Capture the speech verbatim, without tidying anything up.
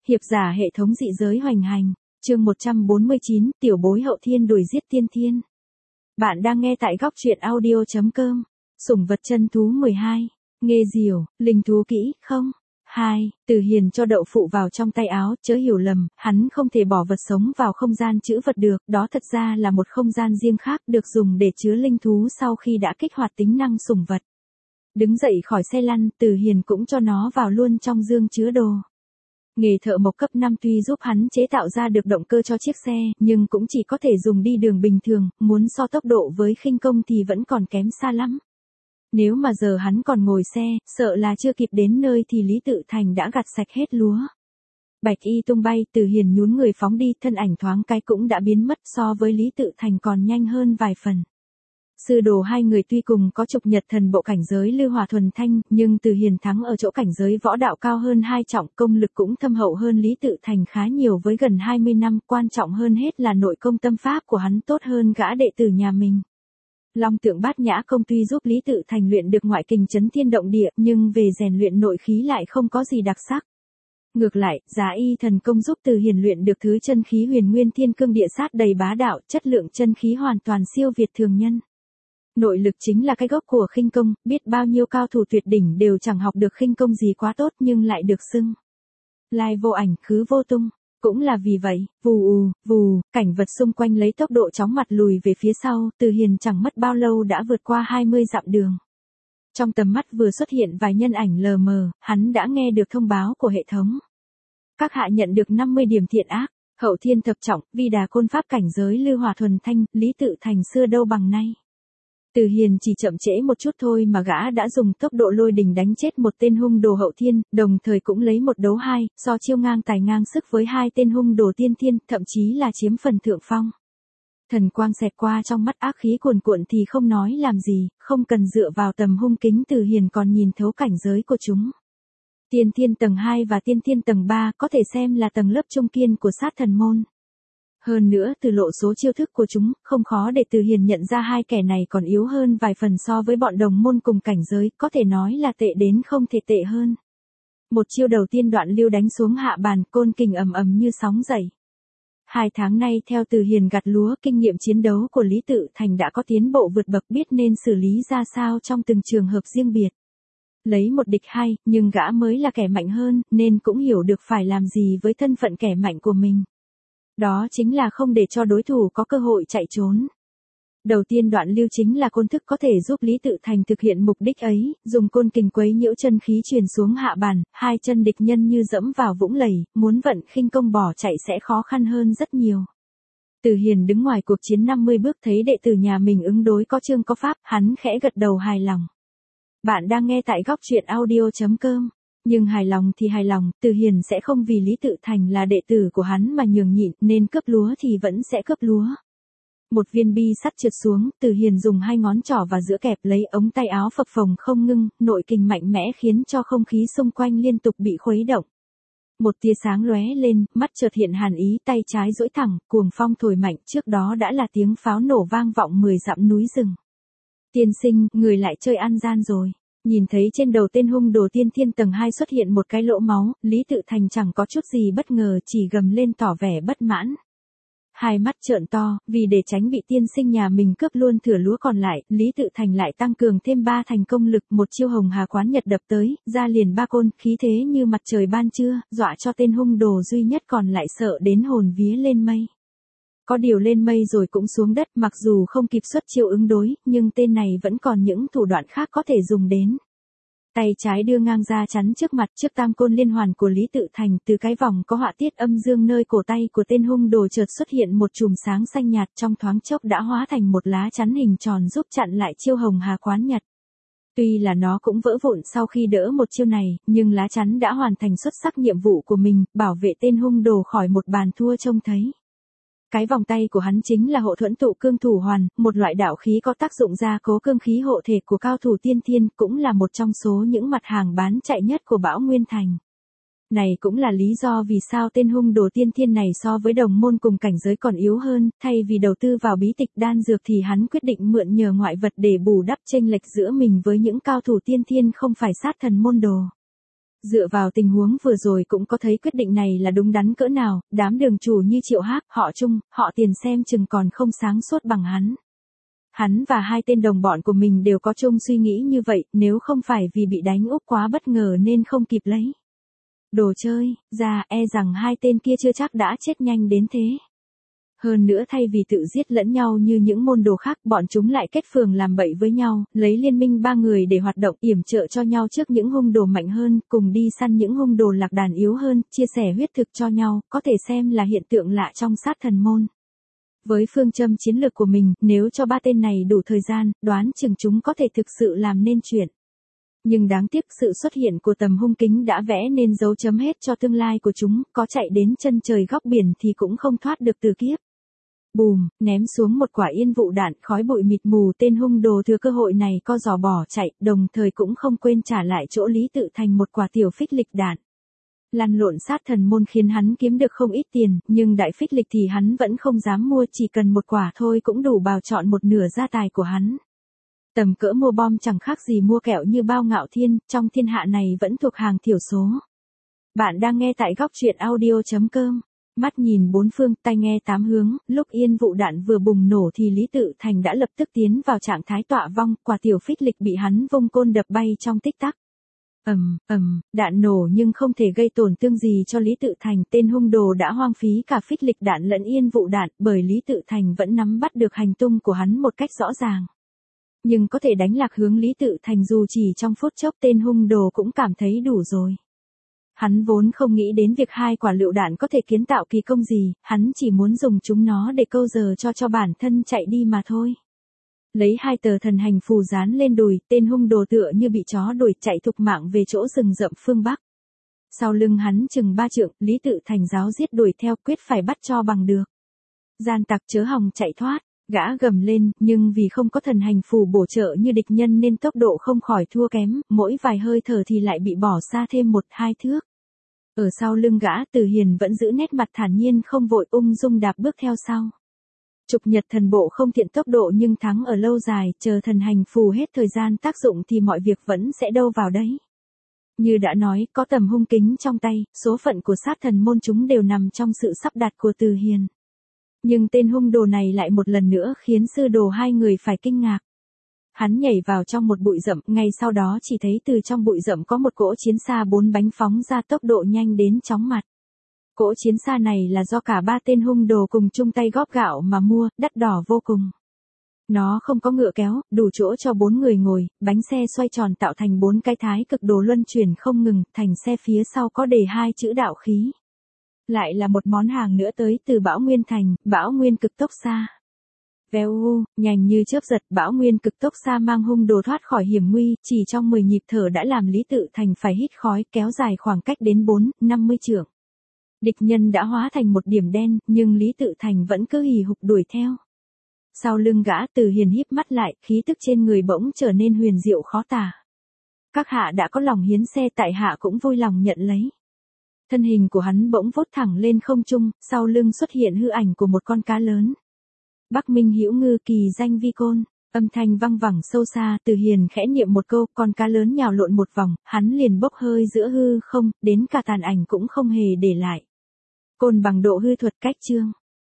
Hiệp giả hệ thống dị giới hoành hành, chương một trăm bốn mươi chín, tiểu bối hậu thiên đuổi giết tiên thiên. Bạn đang nghe tại góc truyện audio chấm com. Sủng vật chân thú mười hai, nghê diều, linh thú kỹ, không. hai. Từ Hiền cho đậu phụ vào trong tay áo, chớ hiểu lầm, hắn không thể bỏ vật sống vào không gian trữ vật được, đó thật ra là một không gian riêng khác được dùng để chứa linh thú sau khi đã kích hoạt tính năng sủng vật. Đứng dậy khỏi xe lăn, Từ Hiền cũng cho nó vào luôn trong dương chứa đồ. Nghề thợ mộc cấp năm tuy giúp hắn chế tạo ra được động cơ cho chiếc xe, nhưng cũng chỉ có thể dùng đi đường bình thường, muốn so tốc độ với khinh công thì vẫn còn kém xa lắm. Nếu mà giờ hắn còn ngồi xe, sợ là chưa kịp đến nơi thì Lý Tự Thành đã gặt sạch hết lúa. Bạch y tung bay, Từ Hiền nhún người phóng đi, thân ảnh thoáng cái cũng đã biến mất, so với Lý Tự Thành còn nhanh hơn vài phần. Sư đồ hai người tuy cùng có trục nhật thần bộ cảnh giới Lư Hòa Thuần Thanh, nhưng Từ Hiền thắng ở chỗ cảnh giới võ đạo cao hơn hai trọng, công lực cũng thâm hậu hơn Lý Tự Thành khá nhiều với gần hai mươi năm, quan trọng hơn hết là nội công tâm pháp của hắn tốt hơn gã đệ tử nhà mình. Long Tượng Bát Nhã công tuy giúp Lý Tự Thành luyện được ngoại kình chấn thiên động địa, nhưng về rèn luyện nội khí lại không có gì đặc sắc. Ngược lại, Giá Y thần công giúp Từ Hiền luyện được thứ chân khí Huyền Nguyên Thiên Cương Địa Sát đầy bá đạo, chất lượng chân khí hoàn toàn siêu việt thường nhân. Nội lực chính là cái gốc của khinh công, biết bao nhiêu cao thủ tuyệt đỉnh đều chẳng học được khinh công gì quá tốt nhưng lại được xưng lai vô ảnh, khứ vô tung. Cũng là vì vậy, vù ù, vù, cảnh vật xung quanh lấy tốc độ chóng mặt lùi về phía sau, Từ Hiền chẳng mất bao lâu đã vượt qua hai mươi dặm đường. Trong tầm mắt vừa xuất hiện vài nhân ảnh lờ mờ, hắn đã nghe được thông báo của hệ thống. Các hạ nhận được năm mươi điểm thiện ác, hậu thiên thập trọng, vi đà côn pháp cảnh giới Lư Hòa Thuần Thanh, Lý Tự Thành xưa đâu bằng nay. Từ Hiền chỉ chậm trễ một chút thôi mà gã đã dùng tốc độ lôi đình đánh chết một tên hung đồ hậu thiên, đồng thời cũng lấy một đấu hai, so chiêu ngang tài ngang sức với hai tên hung đồ tiên thiên, thậm chí là chiếm phần thượng phong. Thần quang xẹt qua trong mắt, ác khí cuồn cuộn thì không nói làm gì, không cần dựa vào tầm hung kính, Từ Hiền còn nhìn thấu cảnh giới của chúng. Tiên thiên tầng hai và tiên thiên tầng ba có thể xem là tầng lớp trung kiên của sát thần môn. Hơn nữa, từ lộ số chiêu thức của chúng, không khó để Từ Hiền nhận ra hai kẻ này còn yếu hơn vài phần so với bọn đồng môn cùng cảnh giới, có thể nói là tệ đến không thể tệ hơn. Một chiêu đầu tiên Đoạn Lưu đánh xuống hạ bàn, côn kình ầm ầm như sóng dậy. Hai tháng nay theo Từ Hiền gặt lúa, kinh nghiệm chiến đấu của Lý Tự Thành đã có tiến bộ vượt bậc, biết nên xử lý ra sao trong từng trường hợp riêng biệt. Lấy một địch hai, nhưng gã mới là kẻ mạnh hơn, nên cũng hiểu được phải làm gì với thân phận kẻ mạnh của mình. Đó chính là không để cho đối thủ có cơ hội chạy trốn. Đầu tiên Đoạn Lưu chính là côn thức có thể giúp Lý Tự Thành thực hiện mục đích ấy, dùng côn kình quấy nhiễu chân khí truyền xuống hạ bàn, hai chân địch nhân như dẫm vào vũng lầy, muốn vận khinh công bỏ chạy sẽ khó khăn hơn rất nhiều. Từ Hiền đứng ngoài cuộc chiến năm mươi bước thấy đệ tử nhà mình ứng đối có chương có pháp, hắn khẽ gật đầu hài lòng. Bạn đang nghe tại góc truyện audio chấm com. Nhưng hài lòng thì hài lòng, Từ Hiền sẽ không vì Lý Tự Thành là đệ tử của hắn mà nhường nhịn, nên cướp lúa thì vẫn sẽ cướp lúa. Một viên bi sắt trượt xuống, Từ Hiền dùng hai ngón trỏ và giữa kẹp lấy ống tay áo phập phồng không ngưng, nội kình mạnh mẽ khiến cho không khí xung quanh liên tục bị khuấy động. Một tia sáng lóe lên, mắt chợt hiện hàn ý, tay trái duỗi thẳng, cuồng phong thổi mạnh, trước đó đã là tiếng pháo nổ vang vọng mười dặm núi rừng. Tiên sinh, người lại chơi ăn gian rồi. Nhìn thấy trên đầu tên hung đồ tiên thiên tầng hai xuất hiện một cái lỗ máu, Lý Tự Thành chẳng có chút gì bất ngờ, chỉ gầm lên tỏ vẻ bất mãn. Hai mắt trợn to, vì để tránh bị tiên sinh nhà mình cướp luôn thửa lúa còn lại, Lý Tự Thành lại tăng cường thêm ba thành công lực, một chiêu Hồng Hà Quán Nhật đập tới, ra liền ba côn, khí thế như mặt trời ban trưa, dọa cho tên hung đồ duy nhất còn lại sợ đến hồn vía lên mây. Có điều lên mây rồi cũng xuống đất, mặc dù không kịp xuất chiêu ứng đối, nhưng tên này vẫn còn những thủ đoạn khác có thể dùng đến. Tay trái đưa ngang ra chắn trước mặt, trước tam côn liên hoàn của Lý Tự Thành, từ cái vòng có họa tiết âm dương nơi cổ tay của tên hung đồ chợt xuất hiện một chùm sáng xanh nhạt, trong thoáng chốc đã hóa thành một lá chắn hình tròn giúp chặn lại chiêu Hồng Hà Quán Nhật. Tuy là nó cũng vỡ vụn sau khi đỡ một chiêu này, nhưng lá chắn đã hoàn thành xuất sắc nhiệm vụ của mình, bảo vệ tên hung đồ khỏi một bàn thua trông thấy. Cái vòng tay của hắn chính là hộ thuẫn tụ cương thủ hoàn, một loại đạo khí có tác dụng gia cố cương khí hộ thể của cao thủ tiên thiên, cũng là một trong số những mặt hàng bán chạy nhất của Bão Nguyên Thành. Này cũng là lý do vì sao tên hung đồ tiên thiên này so với đồng môn cùng cảnh giới còn yếu hơn, thay vì đầu tư vào bí tịch đan dược thì hắn quyết định mượn nhờ ngoại vật để bù đắp chênh lệch giữa mình với những cao thủ tiên thiên không phải sát thần môn đồ. Dựa vào tình huống vừa rồi cũng có thấy quyết định này là đúng đắn cỡ nào, đám đường chủ như Triệu Hác, họ Trung, họ Tiền xem chừng còn không sáng suốt bằng hắn. Hắn và hai tên đồng bọn của mình đều có chung suy nghĩ như vậy, nếu không phải vì bị đánh úp quá bất ngờ nên không kịp lấy đồ chơi ra, e rằng hai tên kia chưa chắc đã chết nhanh đến thế. Hơn nữa thay vì tự giết lẫn nhau như những môn đồ khác, bọn chúng lại kết phường làm bậy với nhau, lấy liên minh ba người để hoạt động yểm trợ cho nhau trước những hung đồ mạnh hơn, cùng đi săn những hung đồ lạc đàn yếu hơn, chia sẻ huyết thực cho nhau, có thể xem là hiện tượng lạ trong sát thần môn. Với phương châm chiến lược của mình, nếu cho ba tên này đủ thời gian, đoán chừng chúng có thể thực sự làm nên chuyện. Nhưng đáng tiếc sự xuất hiện của tầm hung kính đã vẽ nên dấu chấm hết cho tương lai của chúng, có chạy đến chân trời góc biển thì cũng không thoát được từ kiếp. Bùm, ném xuống một quả yên vụ đạn, khói bụi mịt mù, tên hung đồ thừa cơ hội này co giò bỏ chạy, đồng thời cũng không quên trả lại chỗ Lý Tự Thành một quả tiểu phích lịch đạn. Lăn lộn sát thần môn khiến hắn kiếm được không ít tiền, nhưng đại phích lịch thì hắn vẫn không dám mua, chỉ cần một quả thôi cũng đủ bào trọn một nửa gia tài của hắn. Tầm cỡ mua bom chẳng khác gì mua kẹo như bao ngạo thiên, trong thiên hạ này vẫn thuộc hàng thiểu số. Bạn đang nghe tại góc truyện audio chấm com. Mắt nhìn bốn phương, tai nghe tám hướng, lúc yên vụ đạn vừa bùng nổ thì Lý Tự Thành đã lập tức tiến vào trạng thái tọa vong, quả tiểu phích lịch bị hắn vung côn đập bay trong tích tắc. Ầm, ầm, đạn nổ nhưng không thể gây tổn thương gì cho Lý Tự Thành, tên hung đồ đã hoang phí cả phích lịch đạn lẫn yên vụ đạn, bởi Lý Tự Thành vẫn nắm bắt được hành tung của hắn một cách rõ ràng. Nhưng có thể đánh lạc hướng Lý Tự Thành dù chỉ trong phút chốc, tên hung đồ cũng cảm thấy đủ rồi. Hắn vốn không nghĩ đến việc hai quả lựu đạn có thể kiến tạo kỳ công gì, hắn chỉ muốn dùng chúng nó để câu giờ cho cho bản thân chạy đi mà thôi. Lấy hai tờ thần hành phù dán lên đùi, tên hung đồ tựa như bị chó đuổi chạy thục mạng về chỗ rừng rậm phương Bắc. Sau lưng hắn chừng ba trượng, Lý Tự Thành giáo giết đuổi theo, quyết phải bắt cho bằng được. Gian tặc chớ hòng chạy thoát, gã gầm lên, nhưng vì không có thần hành phù bổ trợ như địch nhân nên tốc độ không khỏi thua kém, mỗi vài hơi thở thì lại bị bỏ xa thêm một hai thước. Ở sau lưng gã, Từ Hiền vẫn giữ nét mặt thản nhiên không vội, ung dung đạp bước theo sau. Trục nhật thần bộ không tiện tốc độ nhưng thắng ở lâu dài, chờ thần hành phù hết thời gian tác dụng thì mọi việc vẫn sẽ đâu vào đấy. Như đã nói, có tầm hung kính trong tay, số phận của sát thần môn chúng đều nằm trong sự sắp đặt của Từ Hiền. Nhưng tên hung đồ này lại một lần nữa khiến sư đồ hai người phải kinh ngạc. Hắn nhảy vào trong một bụi rậm, ngay sau đó chỉ thấy từ trong bụi rậm có một cỗ chiến xa bốn bánh phóng ra tốc độ nhanh đến chóng mặt. Cỗ chiến xa này là do cả ba tên hung đồ cùng chung tay góp gạo mà mua, đắt đỏ vô cùng. Nó không có ngựa kéo, đủ chỗ cho bốn người ngồi, bánh xe xoay tròn tạo thành bốn cái thái cực đồ luân chuyển không ngừng, thành xe phía sau có đề hai chữ đạo khí. Lại là một món hàng nữa tới từ Bão Nguyên Thành, Bão Nguyên cực tốc xa. Vèo u, nhanh như chớp giật, Bão Nguyên cực tốc xa mang hung đồ thoát khỏi hiểm nguy, chỉ trong mười nhịp thở đã làm Lý Tự Thành phải hít khói, kéo dài khoảng cách đến bốn, năm mươi trượng. Địch nhân đã hóa thành một điểm đen, nhưng Lý Tự Thành vẫn cứ hì hục đuổi theo. Sau lưng gã, Từ Hiền híp mắt lại, khí tức trên người bỗng trở nên huyền diệu khó tả. Các hạ đã có lòng hiến xe, tại hạ cũng vui lòng nhận lấy. Thân hình của hắn bỗng vút thẳng lên không trung, sau lưng xuất hiện hư ảnh của một con cá lớn. Bắc Minh Hữu Ngư, kỳ danh Vi Côn. Âm thanh vang vẳng sâu xa, Từ Hiền khẽ niệm một câu, con cá lớn nhào lộn một vòng, hắn liền bốc hơi giữa hư không, đến cả tàn ảnh cũng không hề để lại. Côn bằng độ hư thuật cách chương.